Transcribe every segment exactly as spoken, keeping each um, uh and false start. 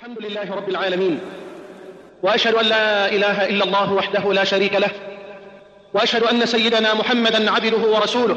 الحمد لله رب العالمين، وأشهد أن لا إله إلا الله وحده لا شريك له، وأشهد أن سيدنا محمدا عبده ورسوله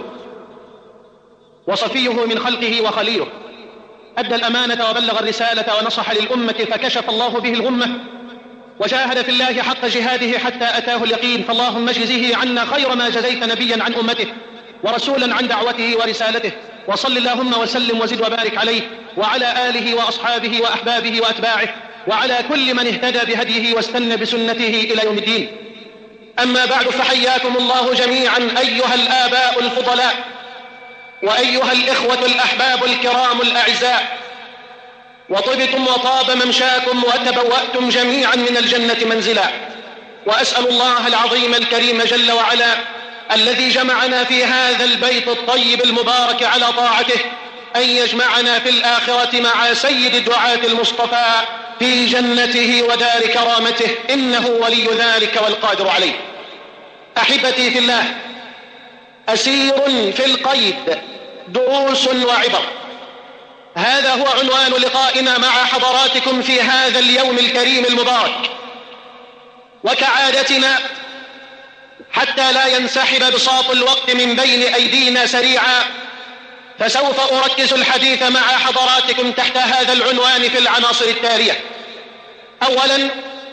وصفيه من خلقه وخليله، أدى الأمانة وبلغ الرسالة ونصح للأمة فكشف الله به الغمة، وجاهد في الله حق جهاده حتى أتاه اليقين. فاللهم اجزه عنا خير ما جزيت نبيا عن أمته ورسولا عن دعوته ورسالته، وصل اللهم وسلم وزد وبارك عليه وعلى آله وأصحابه وأحبابه وأتباعه وعلى كل من اهتدى بهديه واستنى بسنته إلى يوم الدين. أما بعد، فحياكم الله جميعا أيها الآباء الفضلاء وأيها الإخوة الأحباب الكرام الأعزاء، وطبتم وطاب ممشاكم وتبوأتم جميعا من الجنة منزلا. وأسأل الله العظيم الكريم جل وعلا الذي جمعنا في هذا البيت الطيب المبارك على طاعته أن يجمعنا في الآخرة مع سيد الدعاة المصطفى في جنته ودار كرامته، إنه ولي ذلك والقادر عليه. أحبتي في الله، أسير في القيد، دروس وعبر، هذا هو عنوان لقائنا مع حضراتكم في هذا اليوم الكريم المبارك. وكعادتنا، حتى لا ينسحب بساط الوقت من بين أيدينا سريعا، فسوف أركز الحديث مع حضراتكم تحت هذا العنوان في العناصر التالية. أولا،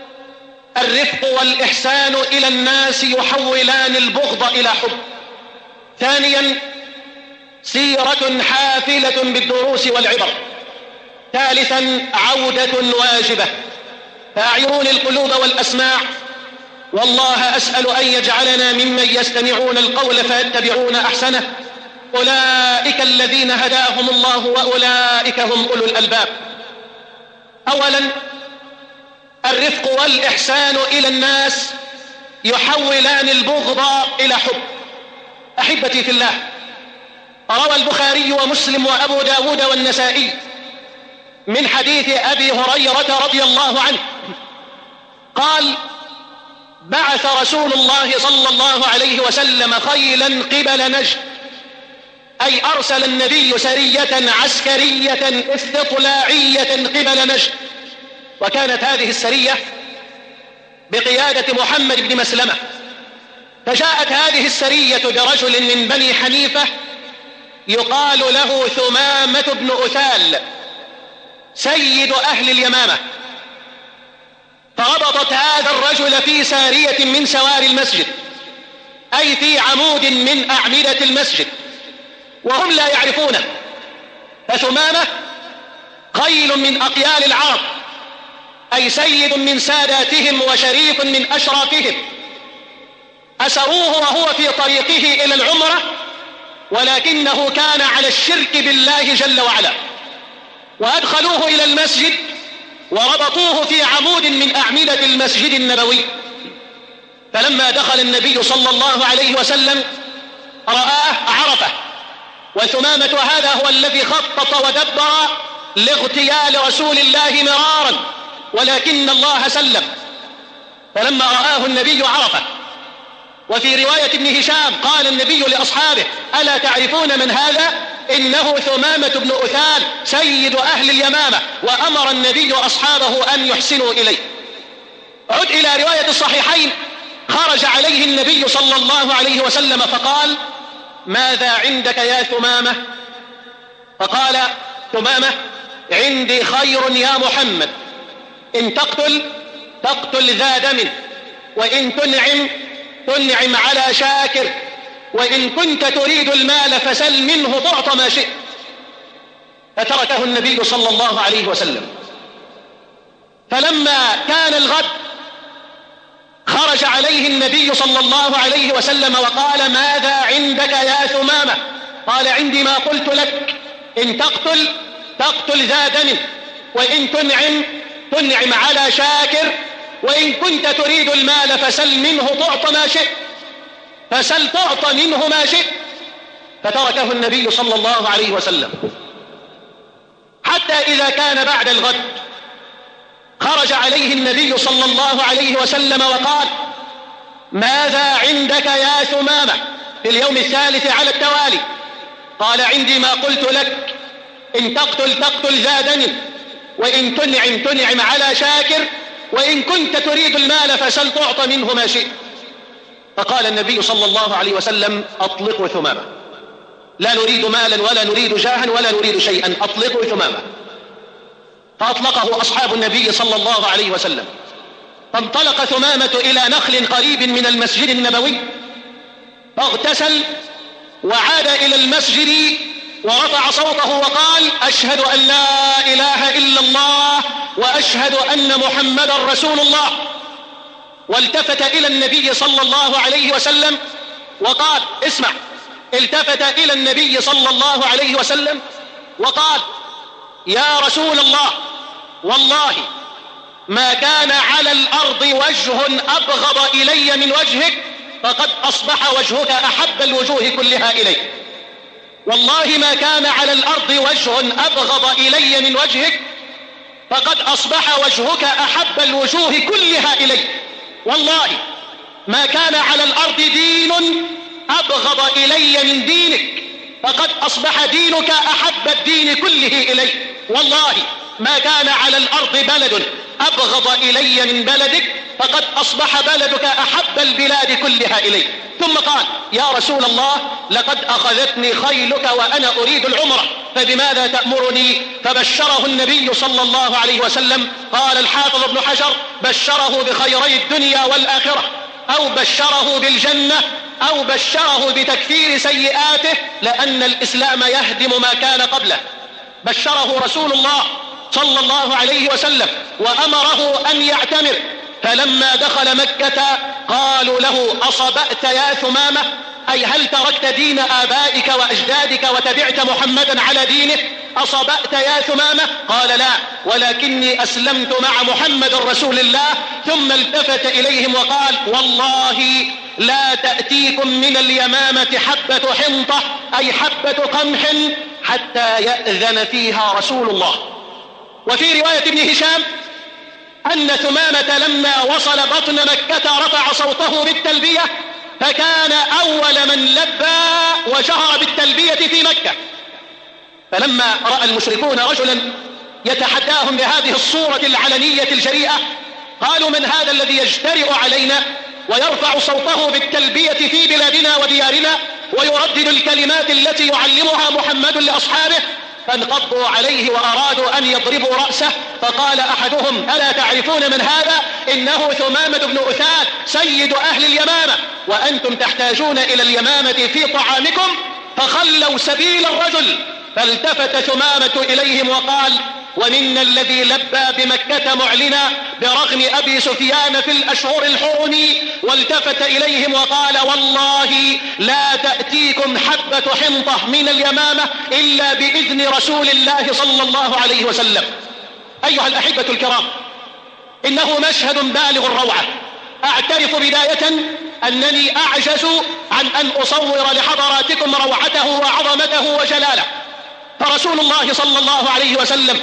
الرفق والإحسان إلى الناس يحولان البغض إلى حب. ثانيا، سيرة حافلة بالدروس والعبر. ثالثا، عودة واجبة. فأعيروني القلوب والأسماع، والله أسأل أن يجعلنا ممن يستمعون القول فيتبعون أحسنه، أولئك الذين هداهم الله وأولئك هم أولو الألباب. أولا، الرفق والإحسان إلى الناس يحولان البغض إلى حب. أحبتي في الله، روى البخاري ومسلم وأبو داود والنسائي من حديث أبي هريرة رضي الله عنه قال: بعث رسول الله صلى الله عليه وسلم خيلا قبل نجد، أي أرسل النبي سرية عسكرية استطلاعية قبل نجد. وكانت هذه السرية بقيادة محمد بن مسلمة. فجاءت هذه السرية برجل من بني حنيفة يقال له ثمامة بن أثال، سيد أهل اليمامة. فربطت هذا الرجل في سارية من سواري المسجد، أي في عمود من أعمدة المسجد، وهم لا يعرفونه. فثمامة خيل من أقيال العرب، أي سيد من ساداتهم وشريف من أشرافهم. أسروه وهو في طريقه إلى العمرة، ولكنه كان على الشرك بالله جل وعلا، وأدخلوه إلى المسجد وربطوه في عمود من أعمدة المسجد النبوي. فلما دخل النبي صلى الله عليه وسلم رآه عرفه. وثمامة هذا هو الذي خطط ودبر لاغتيال رسول الله مرارا، ولكن الله سلم. فلما رآه النبي عرفه. وفي رواية ابن هشام قال النبي لأصحابه: ألا تعرفون من هذا؟ إنه ثمامة بن أثال سيد أهل اليمامة. وأمر النبي أصحابه أن يحسنوا إليه. عد إلى رواية الصحيحين: خرج عليه النبي صلى الله عليه وسلم فقال: ماذا عندك يا ثمامة؟ فقال ثمامة: عندي خير يا محمد، إن تقتل تقتل ذا دم، وإن تنعم تنعم على شاكر، وإن كنت تريد المال فسل منه تعط ما شئت. فتركه النبي صلى الله عليه وسلم. فلما كان الغد خرج عليه النبي صلى الله عليه وسلم وقال: ماذا عندك يا ثمامة؟ قال: عندي ما قلت لك، إن تقتل تقتل ذا دم، وإن تنعم تنعم على شاكر، وإن كنت تريد المال فسل منه تعط ما شئت. فسل تعط منه ما شئت. فتركه النبي صلى الله عليه وسلم. حتى إذا كان بعد الغد خرج عليه النبي صلى الله عليه وسلم وقال: ماذا عندك يا ثمامة؟ في اليوم الثالث على التوالي. قال: عندي ما قلت لك، إن تقتل تقتل ذا دم، وإن تنعم تنعم على شاكر، وإن كنت تريد المال فسل تعطى منه ما شئت. فقال النبي صلى الله عليه وسلم: أطلقوا ثمامة، لا نريد مالا ولا نريد جاها ولا نريد شيئا، أطلقوا ثمامة. فأطلقه أصحاب النبي صلى الله عليه وسلم. فانطلق ثمامة إلى نخل قريب من المسجد النبوي، فاغتسل وعاد إلى المسجد ورفع صوته وقال: أشهد أن لا إله إلا الله وأشهد أن محمدا رسول الله. والتفت إلى النبي صلى الله عليه وسلم وقال: اسمع، التفت إلى النبي صلى الله عليه وسلم وقال: يا رسول الله، والله ما كان على الأرض وجه أبغض إلي من وجهك، فقد أصبح وجهك أحب الوجوه كلها إلي. والله ما كان على الأرض وجه أبغض إلي من وجهك، فقد أصبح وجهك أحب الوجوه كلها إلي. والله ما كان على الأرض دين أبغض إلي من دينك، فقد أصبح دينك أحب الدين كله إلي. والله ما كان على الأرض بلد أبغض إلي من بلدك، فقد أصبح بلدك أحب البلاد كلها إلي. ثم قال: يا رسول الله، لقد أخذتني خيلك وأنا أريد العمرة، فبماذا تأمرني؟ فبشره النبي صلى الله عليه وسلم. قال الحافظ ابن حجر: بشره بخيري الدنيا والآخرة، أو بشره بالجنة، أو بشره بتكفير سيئاته، لأن الإسلام يهدم ما كان قبله. بشره رسول الله صلى الله عليه وسلم وأمره أن يعتمر. فلما دخل مكة قالوا له: أصبأت يا ثمامة؟ أي هل تركت دين آبائك وأجدادك وتبعت محمدا على دينه؟ أصبأت يا ثمامة؟ قال: لا، ولكني أسلمت مع محمد رسول الله. ثم التفت إليهم وقال: والله لا تأتيكم من اليمامة حبة حنطة، أي حبة قمح، حتى يأذن فيها رسول الله. وفي رواية ابن هشام أن ثمامة لما وصل بطن مكة رفع صوته بالتلبية، فكان أول من لبى وشهر بالتلبية في مكة. فلما رأى المشركون رجلا يتحداهم بهذه الصورة العلنية الجريئة، قالوا: من هذا الذي يجترئ علينا ويرفع صوته بالتلبية في بلادنا وديارنا ويردد الكلمات التي يعلمها محمد لأصحابه؟ فانقضوا عليه وأرادوا أن يضربوا رأسه. فقال أحدهم: ألا تعرفون من هذا؟ إنه ثمامة بن أثال سيد أهل اليمامة، وأنتم تحتاجون إلى اليمامة في طعامكم، فخلوا سبيل الرجل. فالتفت ثمامة إليهم وقال: ومنا الذي لبى بمكة معلنا برغم أبي سفيان في الأشهر الحرم. والتفت إليهم وقال: والله لا تأتيكم حبة حنطة من اليمامة إلا بإذن رسول الله صلى الله عليه وسلم. أيها الأحبة الكرام، إنه مشهد بالغ الروعة. أعترف بداية أنني أعجز عن أن أصور لحضراتكم روعته وعظمته وجلاله. فرسول الله صلى الله عليه وسلم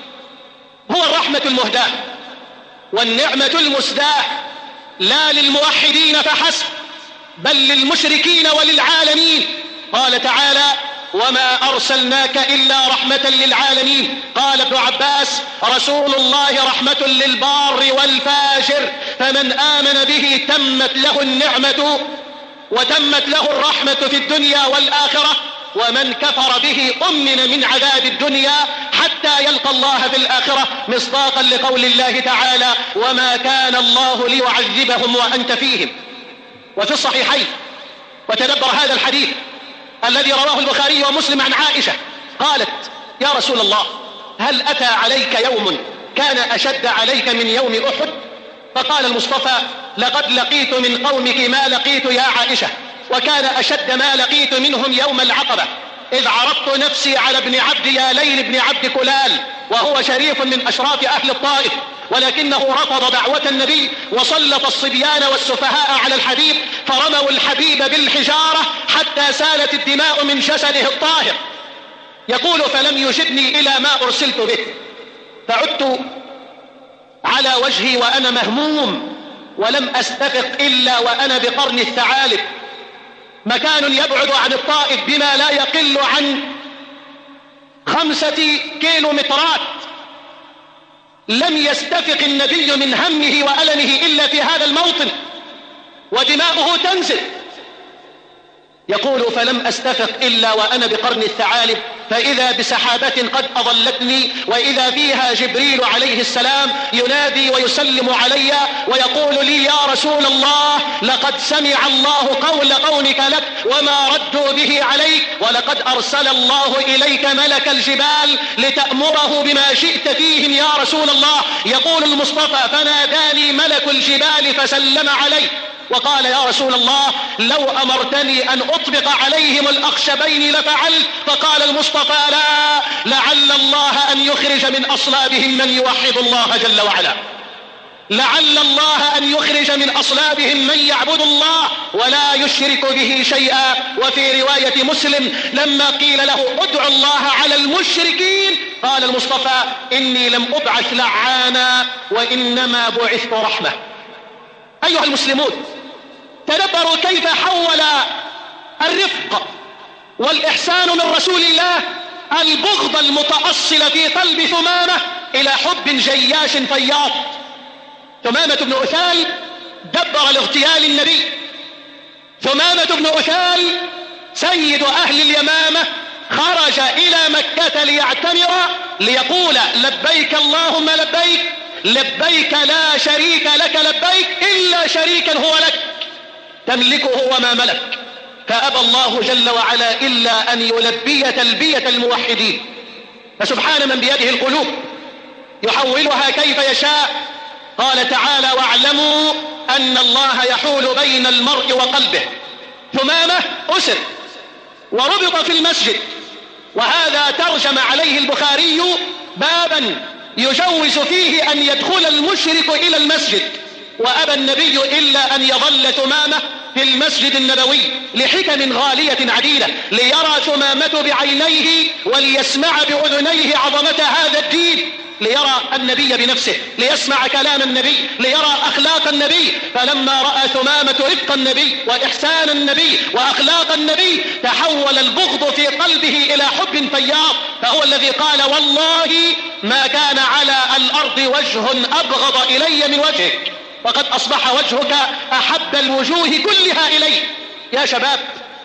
هو الرحمة المهداة والنعمة المسداة، لا للموحدين فحسب، بل للمشركين وللعالمين. قال تعالى: وما أرسلناك إلا رحمة للعالمين. قال ابن عباس: رسول الله رحمة للبار والفاجر، فمن آمن به تمت له النعمة وتمت له الرحمة في الدنيا والآخرة، ومن كفر به أمن من عذاب الدنيا حتى يلقى الله في الآخرة، مصداقا لقول الله تعالى: وما كان الله ليعذبهم وأنت فيهم. وفي الصحيحين، وتدبر هذا الحديث الذي رواه البخاري ومسلم عن عائشة، قالت: يا رسول الله، هل أتى عليك يوم كان أشد عليك من يوم أحد؟ فقال المصطفى: لقد لقيت من قومك ما لقيت يا عائشة، وكان أشد ما لقيت منهم يوم العقبة، إذ عرضت نفسي على ابن عبد يا ليل بن عبد كلال، وهو شريف من أشراف أهل الطائف، ولكنه رفض دعوة النبي وسلط الصبيان والسفهاء على الحبيب، فرموا الحبيب بالحجارة حتى سالت الدماء من جسده الطاهر. يقول: فلم يجبني إلى ما أرسلت به، فعدت على وجهي وأنا مهموم، ولم أستفق إلا وأنا بقرن الثعالب، مكان يبعد عن الطائف بما لا يقل عن خمسة كيلو مترات. لم يستفق النبي من همه وألمه إلا في هذا الموطن ودماؤه تنزل. يقول فلم أستفق إلا وأنا بقرن الثعالب، فإذا بسحابة قد أظلتني، وإذا فيها جبريل عليه السلام ينادي ويسلم علي ويقول لي يا رسول الله لقد سمع الله قول قومك لك وما ردوا به عليك، ولقد أرسل الله إليك ملك الجبال لتأمره بما شئت فيهم يا رسول الله. يقول المصطفى فناداني ملك الجبال فسلم علي وقال يا رسول الله لو أمرتني أن أطبق عليهم الأخشبين لفعلت. فقال المصطفى لا، لعل الله أن يخرج من أصلابهم من يوحد الله جل وعلا، لعل الله أن يخرج من أصلابهم من يعبد الله ولا يشرك به شيئا. وفي رواية مسلم لما قيل له ادعو الله على المشركين قال المصطفى إني لم أبعث لعانا وإنما بعثت رحمة. أيها المسلمون، تدبروا كيف حول الرفق والإحسان من رسول الله البغض المتأصل في قلب ثمامة إلى حب جياش فياض. ثمامة بن أثال دبر لاغتيال النبي. ثمامة بن أثال سيد أهل اليمامة خرج إلى مكة ليعتمر ليقول لبيك اللهم لبيك، لبيك لا شريك لك لبيك إلا شريكا هو لك تملكه وما ملك. فأبى الله جل وعلا إلا أن يلبي تلبية الموحدين. فسبحان من بيده القلوب يحولها كيف يشاء. قال تعالى واعلموا أن الله يحول بين المرء وقلبه. ثمامة أسر وربط في المسجد، وهذا ترجم عليه البخاري بابا يجوز فيه أن يدخل المشرك إلى المسجد، وأبى النبي إلا أن يظل ثمامة في المسجد النبوي لحكم غالية عديدة، ليرى ثمامة بعينيه وليسمع بأذنيه عظمة هذا الدين، ليرى النبي بنفسه، ليسمع كلام النبي، ليرى أخلاق النبي. فلما رأى ثمامة رفق النبي وإحسان النبي وأخلاق النبي تحول البغض في قلبه إلى حب فياض. فهو الذي قال والله ما كان على الأرض وجه أبغض إلي من وجهك، وقد أصبح وجهك أحب الوجوه كلها إلي. يا شباب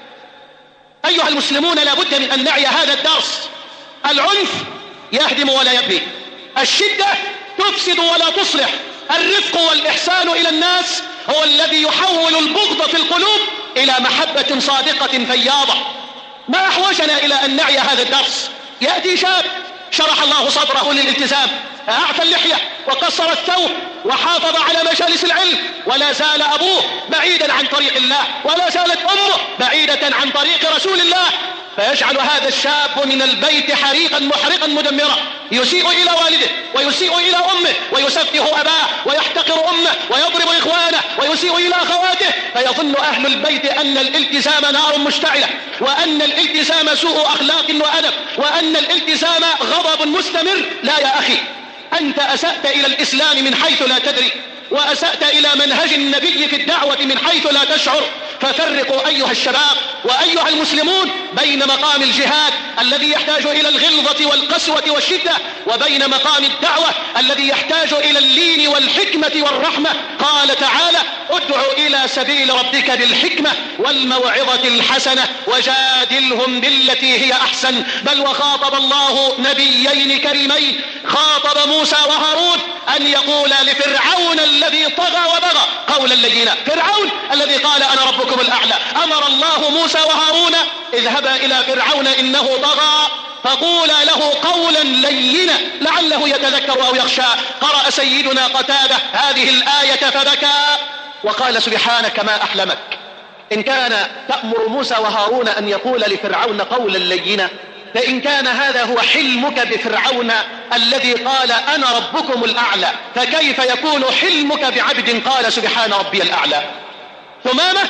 أيها المسلمون، لابد من أن نعي هذا الدرس. العنف يهدم ولا يبني، الشدة تفسد ولا تصلح، الرفق والإحسان إلى الناس هو الذي يحول البغض في القلوب إلى محبة صادقة فياضة. ما أحوجنا إلى أن نعي هذا الدرس؟ يأتي شاب شرح الله صدره للالتزام، أعفى اللحية وقصر الثوب وحافظ على مجالس العلم، ولا زال أبوه بعيدا عن طريق الله، ولا زالت أمه بعيدة عن طريق رسول الله، فيجعل هذا الشاب من البيت حريقا محرقا مدمرا، يسيء إلى والده ويسيء إلى أمه ويسفه أباه ويحتقر أمه ويضرب إخوانه ويسيء إلى أخواته. فيظن أهل البيت أن الالتزام نار مشتعلة، وأن الالتزام سوء أخلاق وأدب، وأن الالتزام غضب مستمر. لا يا أخي، أنت أسأت إلى الإسلام من حيث لا تدري، وأسأت إلى منهج النبي في الدعوة من حيث لا تشعر. ففرقوا أيها الشباب وأيها المسلمون بين مقام الجهاد الذي يحتاج إلى الغلظة والقسوة والشدة، وبين مقام الدعوة الذي يحتاج إلى اللين والحكمة والرحمة. قال تعالى ادع إلى سبيل ربك بالحكمة والموعظة الحسنة وجادلهم بالتي هي أحسن. بل وخاطب الله نبيين كريمين، خاطب موسى وهارون أن يقول لفرعون الذي طغى وبغى قولا لينا. فرعون الذي قال أنا ربكم الأعلى، أمر الله موسى وهارون اذهبا إلى فرعون إنه طغى فقولا له قولا لينا لعله يتذكر أو يخشى. قرأ سيدنا قتادة هذه الآية فبكى وقال سبحانك ما أحلمك، إن كان تأمر موسى وهارون أن يقول لفرعون قولا لينا، فإن كان هذا هو حلمك بفرعون الذي قال أنا ربكم الأعلى، فكيف يكون حلمك بعبد قال سبحان ربي الأعلى؟ ثمامة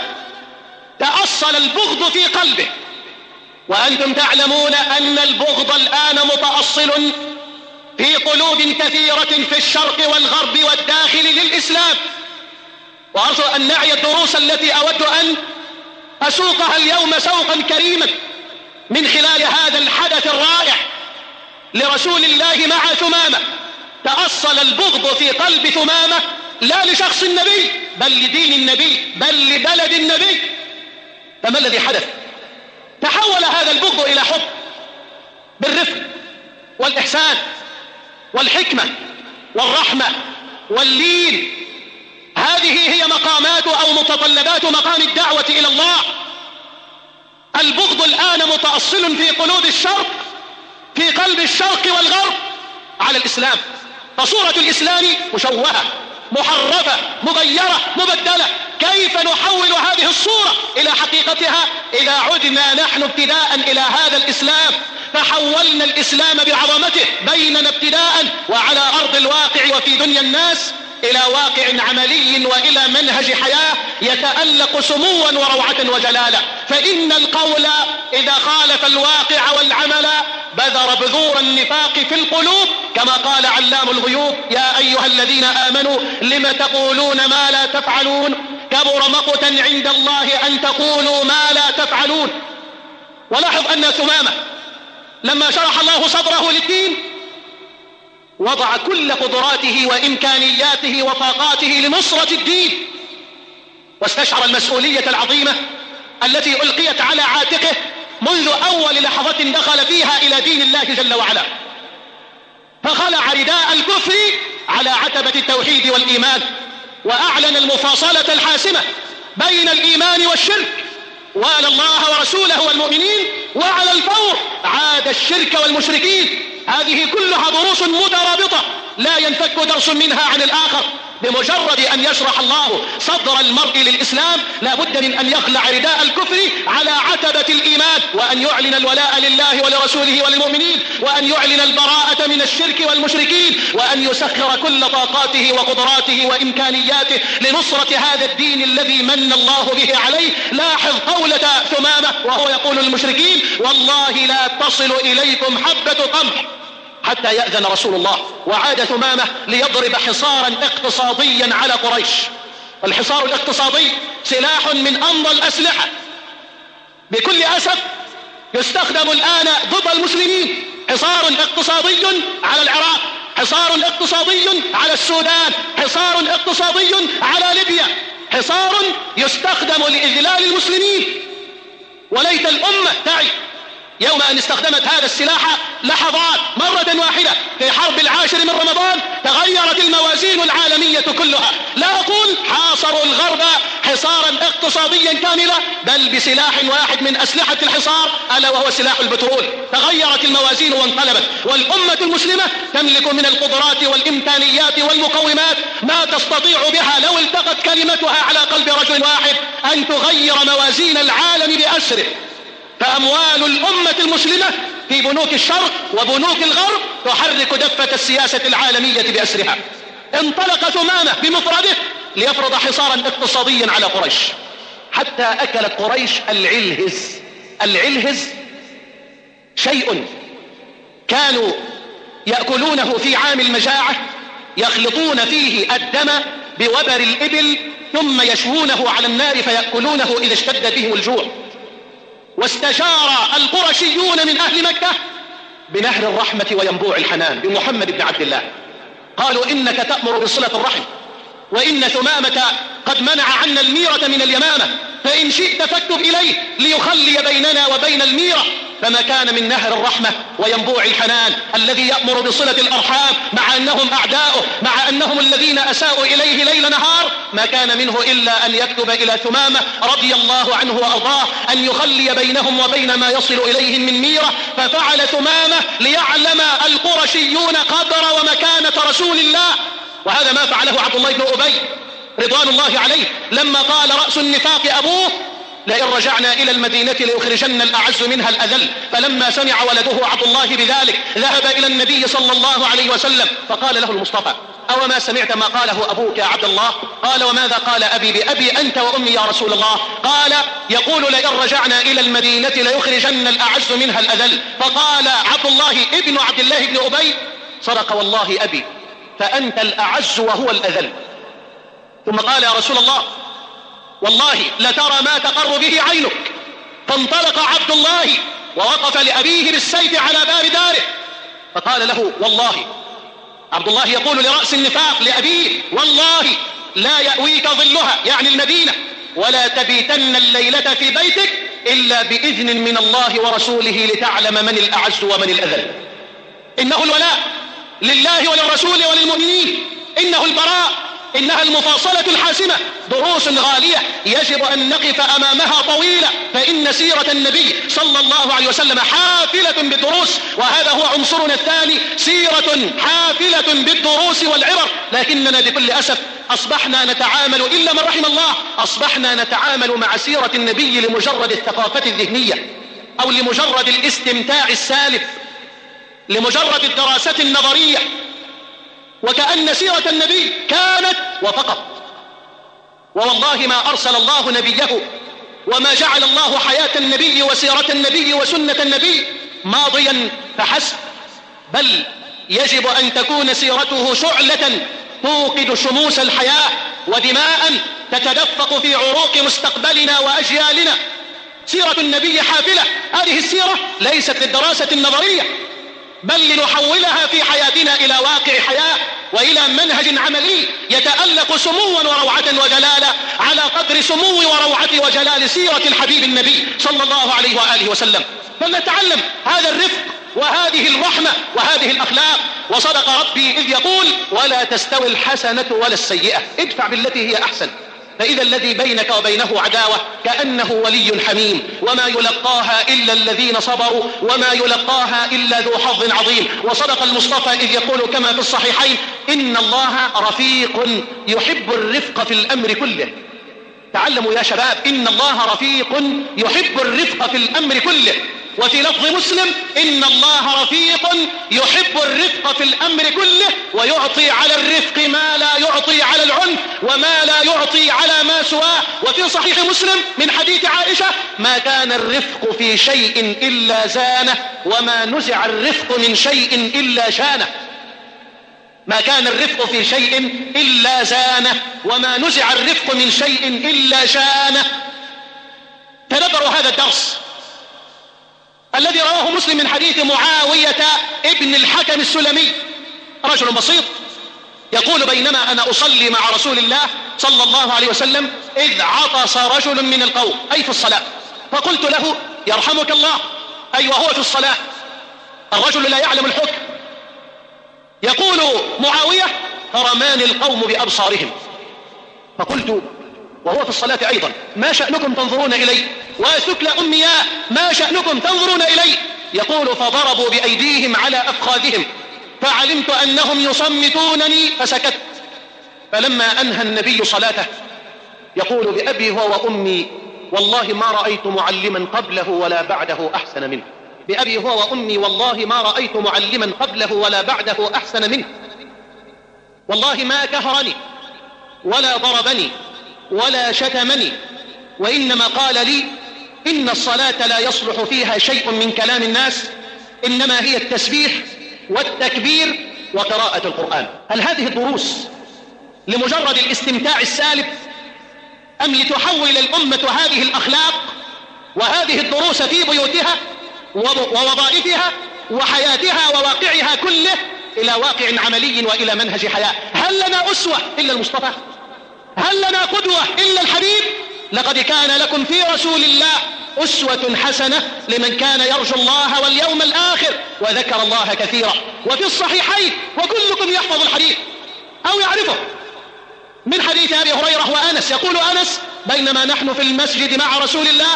تأصل البغض في قلبه، وأنتم تعلمون أن البغض الآن متأصل في قلوب كثيرة في الشرق والغرب والداخل للإسلام. وأرجو أن نعي الدروس التي أود أن أسوقها اليوم سوقا كريما من خلال هذا الحدث الرائع لرسول الله مع ثمامة. تأصل البغض في قلب ثمامة لا لشخص النبي بل لدين النبي بل لبلد النبي. فما الذي حدث؟ تحول هذا البغض إلى حب بالرفق والإحسان والحكمة والرحمة واللين. هذه هي مقامات أو متطلبات مقام الدعوة إلى الله. البغض الآن متأصل في قلوب الشرق، في قلب الشرق والغرب على الإسلام، فصورة الإسلام مشوهة محرفة مغيرة مبدلة. كيف نحول هذه الصورة إلى حقيقتها إذا عدنا نحن ابتداء إلى هذا الإسلام فحولنا الإسلام بعظمته بيننا ابتداء وعلى أرض الواقع وفي دنيا الناس إلى واقع عملي وإلى منهج حياة يتألق سموا وروعة وجلالة. فإن القول إذا خالف الواقع والعمل بذر بذور النفاق في القلوب، كما قال علام الغيوب: يا أيها الذين آمنوا لم تقولون ما لا تفعلون كبر مقتا عند الله أن تقولوا ما لا تفعلون. ولاحظ أن ثمامة لما شرح الله صدره للدين وضع كل قدراته وإمكانياته وطاقاته لنصرة الدين، واستشعر المسؤولية العظيمة التي ألقيت على عاتقه منذ أول لحظة دخل فيها إلى دين الله جل وعلا، فخلع رداء الكفر على عتبة التوحيد والإيمان، وأعلن المفاصلة الحاسمة بين الإيمان والشرك، والى الله ورسوله والمؤمنين، وعلى الفور عاد الشرك والمشركين. هذه كلها دروس مترابطة لا ينفك درس منها عن الآخر. بمجرد أن يشرح الله صدر المرء للإسلام لا بد من أن يخلع رداء الكفر على عتبة الإيمان، وأن يعلن الولاء لله ولرسوله وللمؤمنين، وأن يعلن البراءة من الشرك والمشركين، وأن يسخر كل طاقاته وقدراته وإمكانياته لنصرة هذا الدين الذي من الله به عليه. لاحظ قولة ثمامة وهو يقول للمشركين: والله لا تصل إليكم حبة قمح حتى يأذن رسول الله. وعاد ثمامة ليضرب حصارا اقتصاديا على قريش. الحصار الاقتصادي سلاح من أمضى الأسلحة، بكل أسف يستخدم الآن ضد المسلمين. حصار اقتصادي على العراق، حصار اقتصادي على السودان، حصار اقتصادي على ليبيا، حصار يستخدم لإذلال المسلمين. وليت الأمة تعي يوم أن استخدمت هذا السلاح لحظات مرة واحدة في حرب العاشر من رمضان تغيرت الموازين العالمية كلها. لا أقول حاصروا الغرب حصارا اقتصاديا كاملا، بل بسلاح واحد من أسلحة الحصار ألا وهو سلاح البترول تغيرت الموازين وانقلبت. والأمة المسلمة تملك من القدرات والإمكانيات والمقومات ما تستطيع بها لو التقت كلمتها على قلب رجل واحد أن تغير موازين العالم بأسره. فأموال الأمة المسلمة في بنوك الشرق وبنوك الغرب تحرك دفة السياسة العالمية بأسرها. انطلق ثمامة بمفرده ليفرض حصارا اقتصاديا على قريش حتى أكلت قريش العلهز. العلهز شيء كانوا يأكلونه في عام المجاعة، يخلطون فيه الدم بوبر الإبل ثم يشوونه على النار فيأكلونه إذا اشتد بهم الجوع. واستشار القرشيون من أهل مكة بنهر الرحمة وينبوع الحنان بمحمد بن عبد الله، قالوا: إنك تأمر بصلة الرحم، وإن ثمامة قد منع عنا الميرة من اليمامة، فإن شئت فاكتب إليه ليخلي بيننا وبين الميرة. فما كان من نهر الرحمة وينبوع الحنان الذي يأمر بصلة الأرحام مع أنهم أعداؤه، مع أنهم الذين أساءوا إليه ليل نهار، ما كان منه إلا أن يكتب إلى ثمامة رضي الله عنه وأرضاه أن يخلي بينهم وبين ما يصل إليهم من ميرة. ففعل ثمامة ليعلم القرشيون قدر ومكانة رسول الله. وهذا ما فعله عبد الله بن أبي رضوان الله عليه لما قال رأس النفاق أبوه: لئن رجعنا إلى المدينة ليخرجن الأعز منها الأذل. فلما سمع ولده عبد الله بذلك ذهب إلى النبي صلى الله عليه وسلم فقال له المصطفى: أو ما سمعت ما قاله أبوك يا عبد الله؟ قال: وماذا قال أبي؟ بأبي أنت وأمي يا رسول الله. قال: يقول لئن رجعنا إلى المدينة ليخرجن الأعز منها الأذل. فقال عبد الله ابن عبد الله بن أبي: صدق والله أبي، فأنت الأعز وهو الأذل. ثم قال: يا رسول الله والله لترى ما تقر به عينك. فانطلق عبد الله ووقف لأبيه بالسيف على باب داره، فقال له: والله عبد الله يقول لرأس النفاق لأبيه: والله لا يأويك ظلها، يعني المدينة، ولا تبيتن الليلة في بيتك إلا بإذن من الله ورسوله لتعلم من الأعز ومن الأذل. إنه الولاء لله وللرسول وللمؤمنين، إنه البراء، إنها المفاصلة الحاسمة. دروس غالية يجب أن نقف أمامها طويلة، فإن سيرة النبي صلى الله عليه وسلم حافلة بالدروس، وهذا هو عنصرنا الثاني، سيرة حافلة بالدروس والعبر. لكننا بكل أسف أصبحنا نتعامل، إلا من رحم الله، أصبحنا نتعامل مع سيرة النبي لمجرد الثقافة الذهنية، أو لمجرد الاستمتاع السالف، لمجرد الدراسة النظرية، وكأن سيرة النبي كانت وفقط. ووالله ما أرسل الله نبيه وما جعل الله حياة النبي وسيرة النبي وسنة النبي ماضيا فحسب، بل يجب أن تكون سيرته شعلة توقد شموس الحياة ودماء تتدفق في عروق مستقبلنا وأجيالنا. سيرة النبي حافلة. هذه السيرة ليست للدراسة النظرية، بل لنحولها في حياتنا إلى واقع حياة وإلى منهج عملي يتألق سموا وروعة وجلالة على قدر سمو وروعة وجلال سيرة الحبيب النبي صلى الله عليه وآله وسلم. فلنتعلم هذا الرفق وهذه الرحمة وهذه الأخلاق. وصدق ربي إذ يقول: ولا تستوي الحسنة ولا السيئة، ادفع بالتي هي أحسن، فإذا الذي بينك وبينه عداوة كأنه ولي حميم، وما يلقاها إلا الذين صبروا وما يلقاها إلا ذو حظ عظيم. وصدق المصطفى إذ يقول كما في الصحيحين: إن الله رفيق يحب الرفق في الأمر كله. تعلموا يا شباب، إن الله رفيق يحب الرفق في الأمر كله. وفي لفظ مسلم: إن الله رفيق يحب الرفق في الأمر كله، ويعطي على الرفق ما لا يعطي على العنف، وما لا يعطي على ما سواه. وفي صحيح مسلم من حديث عائشة: ما كان الرفق في شيء إلا زانه، وما نزع الرفق من شيء إلا شانه. ما كان الرفق في شيء إلا زانه، وما نزع الرفق من شيء إلا شانه. تدبروا هذا الدرس الذي رواه مسلم من حديث معاوية ابن الحكم السلمي، رجل بسيط يقول: بينما أنا أصلي مع رسول الله صلى الله عليه وسلم إذ عطس رجل من القوم، أي في الصلاة، فقلت له: يرحمك الله، أي وهو في الصلاة، الرجل لا يعلم الحكم. يقول معاوية: فرماني القوم بأبصارهم، فقلت وهو في الصلاة أيضا: ما شأنكم تنظرون إلي؟ وثكل أمياء، ما شأنكم تنظرون إلي؟ يقول: فضربوا بأيديهم على أفخاذهم، فعلمت أنهم يصمتونني فسكت. فلما أنهى النبي صلاته يقول: بأبي هو وأمي والله ما رأيت معلما قبله ولا بعده أحسن منه. بأبي هو وأمي والله ما رأيت معلما قبله ولا بعده أحسن منه. والله ما كهرني ولا ضربني ولا شتمني، وإنما قال لي: إن الصلاة لا يصلح فيها شيء من كلام الناس، إنما هي التسبيح والتكبير وقراءة القرآن. هل هذه الدروس لمجرد الاستمتاع السالب، أم لتحول الأمة هذه الأخلاق وهذه الدروس في بيوتها ووظائفها وحياتها وواقعها كله إلى واقع عملي وإلى منهج حياة؟ هل لنا أسوة إلا المصطفى؟ هل لنا قدوة إلا الحبيب؟ لقد كان لكم في رسول الله أسوة حسنة لمن كان يرجو الله واليوم الآخر وذكر الله كثيرا. وفي الصحيحين، وكلكم يحفظ الحديث أو يعرفه، من حديث أبي هريرة وأنس، يقول أنس: بينما نحن في المسجد مع رسول الله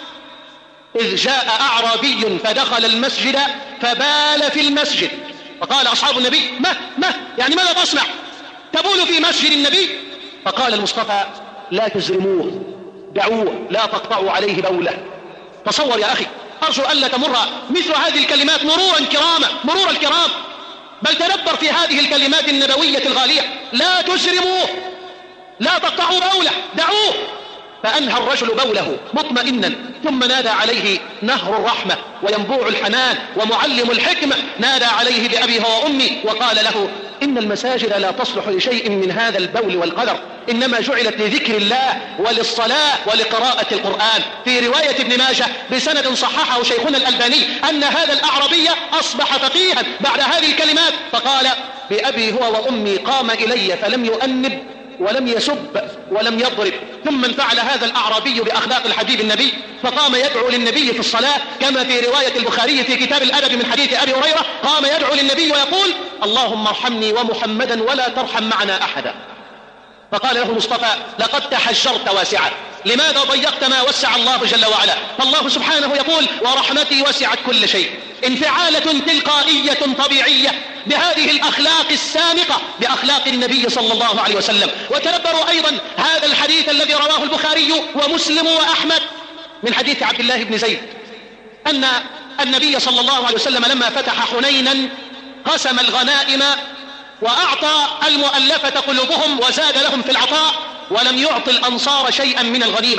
إذ جاء أعرابي فدخل المسجد فبال في المسجد، فقال أصحاب النبي: ما ما يعني ماذا تصنع؟ تبول في مسجد النبي؟ فقال المصطفى: لا تزرموه، دعوه، لا تقطعوا عليه بوله. تصور يا أخي، أرجو ألا تمر مثل هذه الكلمات مرورا كراما، مرور الكرام، بل تدبر في هذه الكلمات النبوية الغالية: لا تزرموه، لا تقطعوا بوله، دعوه. فأنهى الرجل بوله مطمئنا، ثم نادى عليه نهر الرحمة وينبوع الحنان ومعلم الحكمة، نادى عليه بأبي هو وأمي وقال له: إن المساجد لا تصلح لشيء من هذا البول والقدر، إنما جعلت لذكر الله وللصلاة ولقراءة القرآن. في رواية ابن ماجه بسند صححه شيخنا الألباني أن هذا الأعرابي أصبح فقيها بعد هذه الكلمات، فقال: بأبي هو وأمي قام إلي فلم يؤنب ولم يسب ولم يضرب. ثم انفعل هذا الأعرابي بأخلاق الحبيب النبي فقام يدعو للنبي في الصلاة، كما في رواية البخاري في كتاب الأدب من حديث أبي هريرة قام يدعو للنبي ويقول اللهم ارحمني ومحمدا ولا ترحم معنا أحدا. فقال له مصطفى لقد تحجرت واسعا، لماذا ضيقت ما وسع الله جل وعلا؟ فالله سبحانه يقول ورحمتي وسعت كل شيء. انفعالة تلقائية طبيعية بهذه الأخلاق السامقة بأخلاق النبي صلى الله عليه وسلم. وتدبروا أيضا هذا الحديث الذي رواه البخاري ومسلم وأحمد من حديث عبد الله بن زيد أن النبي صلى الله عليه وسلم لما فتح حنينا قسم الغنائم وأعطى المؤلفة قلوبهم وزاد لهم في العطاء ولم يعطي الأنصار شيئا من الغنيمة.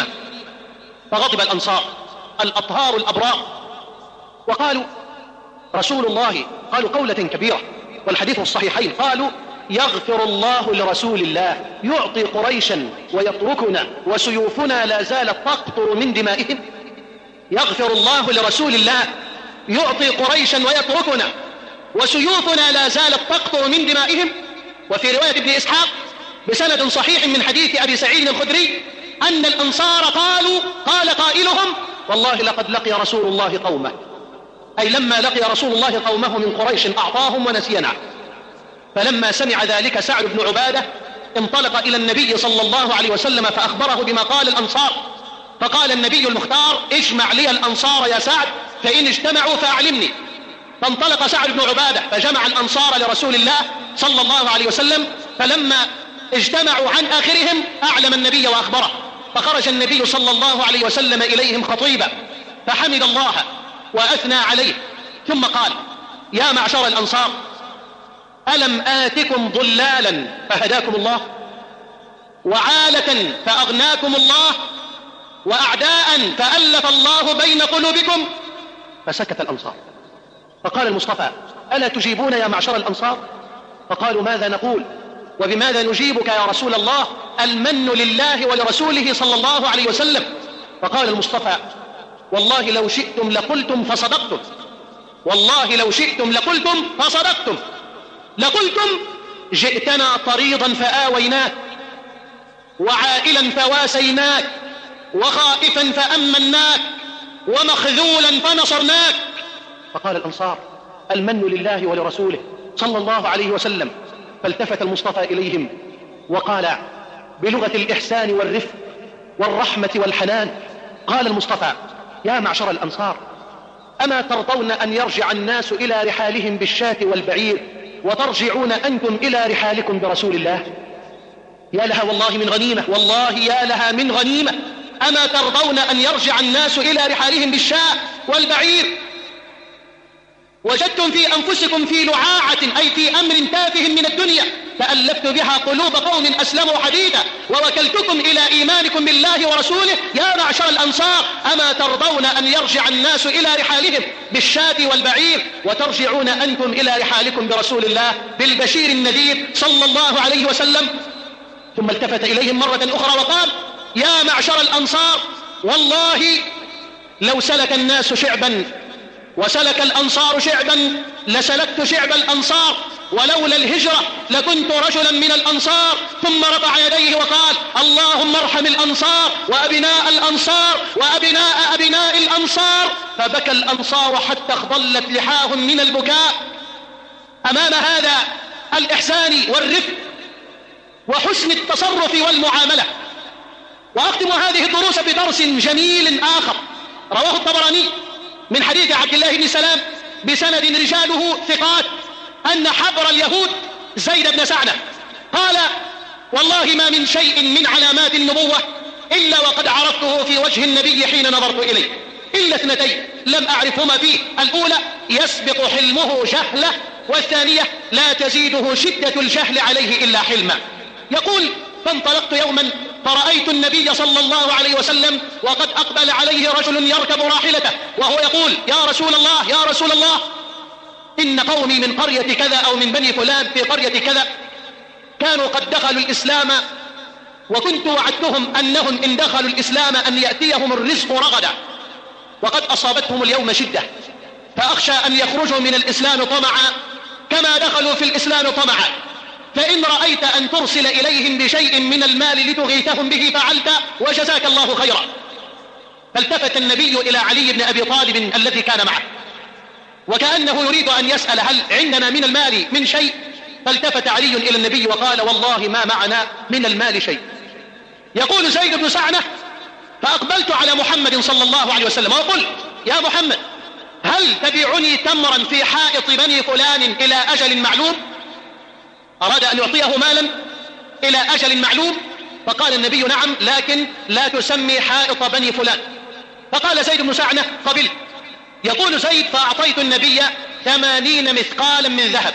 فغضب الأنصار الأطهار الأبرار وقالوا رسول الله، قالوا قولة كبيرة والحديث الصحيحين، قالوا يغفر الله لرسول الله يعطي قريشا ويتركنا وسيوفنا لا زالت تقطر من دمائهم. يغفر الله لرسول الله يعطي قريشا ويتركنا وسيوفنا لا زالت تقطر من دمائهم. وفي رواية ابن إسحاق بسند صحيح من حديث أبي سعيد الخدري أن الأنصار قالوا قال قائلهم والله لقد لقي رسول الله قومه، أي لما لقي رسول الله قومه من قريش أعطاهم ونسينا. فلما سمع ذلك سعد بن عبادة انطلق إلى النبي صلى الله عليه وسلم فأخبره بما قال الأنصار. فقال النبي المختار اجمع لي الأنصار يا سعد فإن اجتمعوا فأعلمني. فانطلق سعد بن عبادة فجمع الأنصار لرسول الله صلى الله عليه وسلم، فلما اجتمعوا عن آخرهم أعلم النبي وأخبره. فخرج النبي صلى الله عليه وسلم إليهم خطيبا فحمد الله وأثنى عليه ثم قال يا معشر الأنصار ألم آتكم ضلالا فهداكم الله وعالة فأغناكم الله وأعداء فألف الله بين قلوبكم؟ فسكت الأنصار. فقال المصطفى ألا تجيبون يا معشر الأنصار؟ فقالوا ماذا نقول وبماذا نجيبك يا رسول الله؟ المن لله ولرسوله صلى الله عليه وسلم. فقال المصطفى والله لو شئتم لقلتم فصدقتم، والله لو شئتم لقلتم فصدقتم، لقلتم جئتنا طريضا فآويناك وعائلا فواسيناك وخائفا فأمناك ومخذولا فنصرناك. فقال الأنصار المن لله ولرسوله صلى الله عليه وسلم. فالتفت المصطفى إليهم وقال بلغة الإحسان والرفق والرحمة والحنان قال المصطفى يا معشر الأنصار أما ترضون أن يرجع الناس إلى رحالهم بالشاة والبعير وترجعون أنتم إلى رحالكم برسول الله؟ يا لها والله من غنيمة، والله يا لها من غنيمة. أما ترضون أن يرجع الناس إلى رحالهم بالشاة والبعير وجدتم في أنفسكم في لعاعة أي في أمر تافه من الدنيا فألفت بها قلوب قوم أسلموا حديثا ووكلتكم إلى إيمانكم بالله ورسوله؟ يا معشر الأنصار أما ترضون أن يرجع الناس إلى رحالهم بالشاة والبعير وترجعون أنتم إلى رحالكم برسول الله بالبشير النذير صلى الله عليه وسلم؟ ثم التفت إليهم مرة أخرى وقال يا معشر الأنصار والله لو سلك الناس شعبا وسلك الأنصار شعبا لسلكت شعب الأنصار ولولا الهجرة لكنت رجلا من الأنصار. ثم رفع يديه وقال اللهم ارحم الأنصار وأبناء الأنصار وأبناء أبناء الأنصار. فبكى الأنصار حتى اخضلت لحاهم من البكاء أمام هذا الإحسان والرفق وحسن التصرف والمعاملة. وأختم هذه الدروس بدرس جميل آخر رواه الطبراني من حديث عبد الله بن سلام بسند رجاله ثقات أن حبر اليهود زيد بن سعنة قال والله ما من شيء من علامات النبوة إلا وقد عرفته في وجه النبي حين نظرت إليه إلا اثنتين لم أعرفهما فيه. الأولى يسبق حلمه جهله، والثانية لا تزيده شدة الجهل عليه إلا حلما. يقول فانطلقت يوما فرأيت النبي صلى الله عليه وسلم وقد أقبل عليه رجل يركب راحلته وهو يقول يا رسول الله يا رسول الله إن قومي من قرية كذا أو من بني فلان في قرية كذا كانوا قد دخلوا الإسلام وكنت وعدتهم أنهم إن دخلوا الإسلام أن يأتيهم الرزق رغدا وقد أصابتهم اليوم شدة فأخشى أن يخرجوا من الإسلام طمعا كما دخلوا في الإسلام طمعا، فإن رأيت أن ترسل إليهم بشيء من المال لتغيثهم به فعلت، وجزاك الله خيرا. فالتفت النبي إلى علي بن أبي طالب الذي كان معه، وكأنه يريد أن يسأل هل عندنا من المال من شيء؟ فالتفت علي إلى النبي وقال والله ما معنا من المال شيء. يقول زيد بن سعنة فأقبلت على محمد صلى الله عليه وسلم وقلت يا محمد هل تبيعني تمرا في حائط بني فلان إلى أجل معلوم؟ أراد أن يعطيه مالا إلى أجل معلوم، فقال النبي نعم، لكن لا تسمي حائط بني فلان. فقال زيد بن سعنة قبلت. يقول زيد فأعطيت النبي ثمانين مثقالا من ذهب،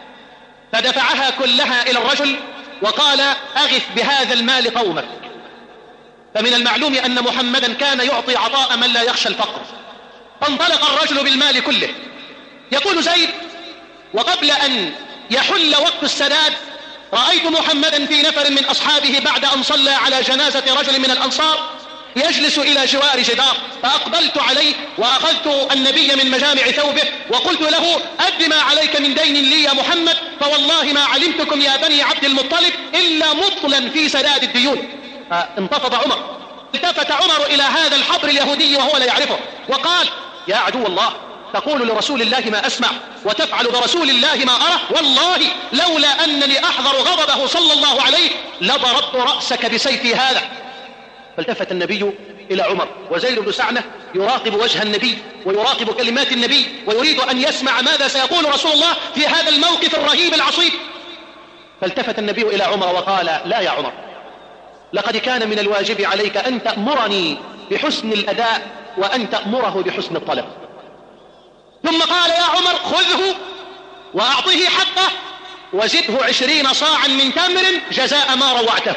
فدفعها كلها إلى الرجل وقال أغث بهذا المال قومك. فمن المعلوم أن محمدا كان يعطي عطاء من لا يخشى الفقر. فانطلق الرجل بالمال كله. يقول زيد وقبل أن يحل وقت السداد رأيت محمدا في نفر من أصحابه بعد أن صلى على جنازة رجل من الأنصار يجلس إلى جوار جدار، فأقبلت عليه وأخذت النبي من مجامع ثوبه وقلت له أد ما عليك من دين لي يا محمد، فوالله ما علمتكم يا بني عبد المطلب إلا مطلا في سداد الديون. فانتفض عمر. التفت عمر إلى هذا الحبر اليهودي وهو لا يعرفه وقال يا عدو الله تقول لرسول الله ما أسمع وتفعل برسول الله ما أرى، والله لولا أنني أحذر غضبه صلى الله عليه لضربت رأسك بسيفي هذا. فالتفت النبي إلى عمر وزيد بن سعنة يراقب وجه النبي ويراقب كلمات النبي ويريد أن يسمع ماذا سيقول رسول الله في هذا الموقف الرهيب العصيب. فالتفت النبي إلى عمر وقال لا يا عمر، لقد كان من الواجب عليك أن تأمرني بحسن الأداء وأن تأمره بحسن الطلب. ثم قال يا عمر خذه وأعطه حقه وزده عشرين صاعا من تمر جزاء ما روعته.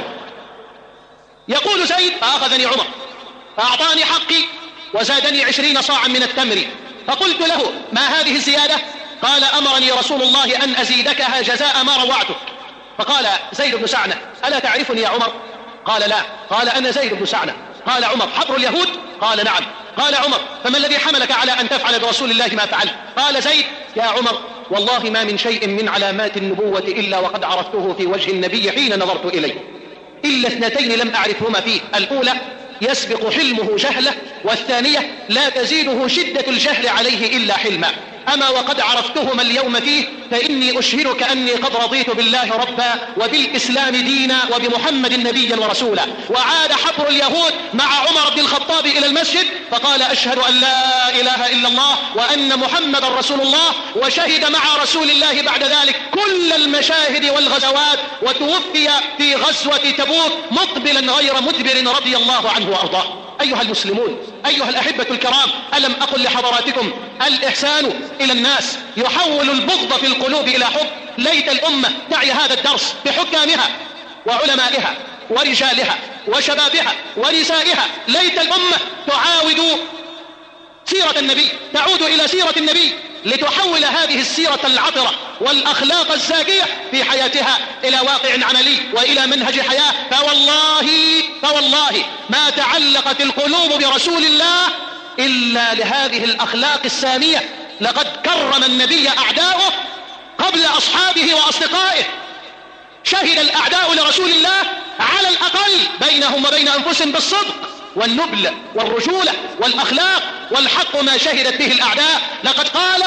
يقول زيد فأخذني عمر فأعطاني حقي وزادني عشرين صاعا من التمر، فقلت له ما هذه الزيادة؟ قال أمرني رسول الله أن أزيدكها جزاء ما روعتك. فقال زيد بن سعنة ألا تعرفني يا عمر؟ قال لا. قال أنا زيد بن سعنة. قال عمر حبر اليهود؟ قال نعم. قال عمر فما الذي حملك على أن تفعل برسول الله ما فعلت؟ قال زيد يا عمر والله ما من شيء من علامات النبوة إلا وقد عرفته في وجه النبي حين نظرت إليه، إلا اثنتين لم أعرفهما فيه، الأولى يسبق حلمه جهله، والثانية لا تزيده شدة الجهل عليه إلا حلما. أما وقد عرفتهما اليوم فيه فإني أشهدك أني قد رضيت بالله ربا وبالإسلام دينا وبمحمد نبيا ورسولا. وعاد حبر اليهود مع عمر بن الخطاب إلى المسجد فقال أشهد أن لا إله إلا الله وأن محمد رسول الله، وشهد مع رسول الله بعد ذلك كل المشاهد والغزوات، وتوفي في غزوة تبوك مقبلا غير مدبر رضي الله عنه وأرضاه. أيها المسلمون أيها الأحبة الكرام، ألم أقل لحضراتكم الإحسان إلى الناس يحول البغض في القلوب إلى حب؟ ليت الأمة تعي هذا الدرس بحكامها وعلمائها ورجالها وشبابها ونسائها. ليت الأمة تعاود سيرة النبي، تعود إلى سيرة النبي لتحول هذه السيرة العطرة والأخلاق الزاكية في حياتها إلى واقع عملي وإلى منهج حياة. فوالله فوالله ما تعلقت القلوب برسول الله إلا لهذه الأخلاق السامية. لقد كرم النبي أعداؤه قبل أصحابه وأصدقائه. شهد الأعداء لرسول الله على الأقل بينهم وبين أنفسهم بالصدق والنبل والرجولة والأخلاق والحق ما شهدت به الأعداء. لقد قال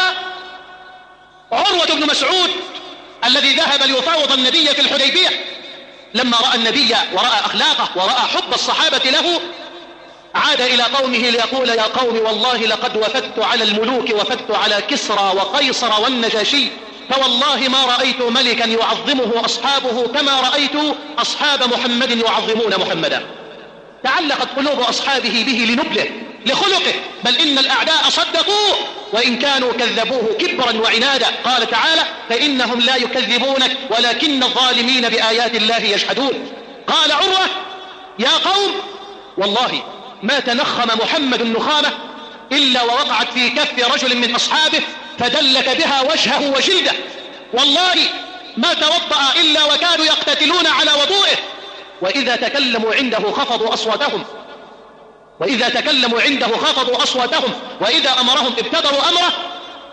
عروة بن مسعود الذي ذهب ليفاوض النبي في الحديبية لما رأى النبي ورأى أخلاقه ورأى حب الصحابة له، عاد إلى قومه ليقول يا قوم والله لقد وفدت على الملوك، وفدت على كسرى وقيصر والنجاشي، فوالله ما رأيت ملكا يعظمه أصحابه كما رأيت أصحاب محمد يعظمون محمدا. تعلقت قلوب أصحابه به لنبله لخلقه، بل إن الأعداء صدقوه وإن كانوا كذبوه كبرا وعنادا. قال تعالى فإنهم لا يكذبونك ولكن الظالمين بآيات الله يجحدون. قال عروة يا قوم والله ما تنخم محمد النخامة إلا ووقعت في كف رجل من أصحابه فدلك بها وجهه وجلده، والله ما توضأ إلا وكانوا يقتتلون على وضوئه، وإذا تكلموا عنده خفضوا أصواتهم وإذا تكلموا عنده خفضوا أصواتهم وإذا أمرهم ابتدروا أمره.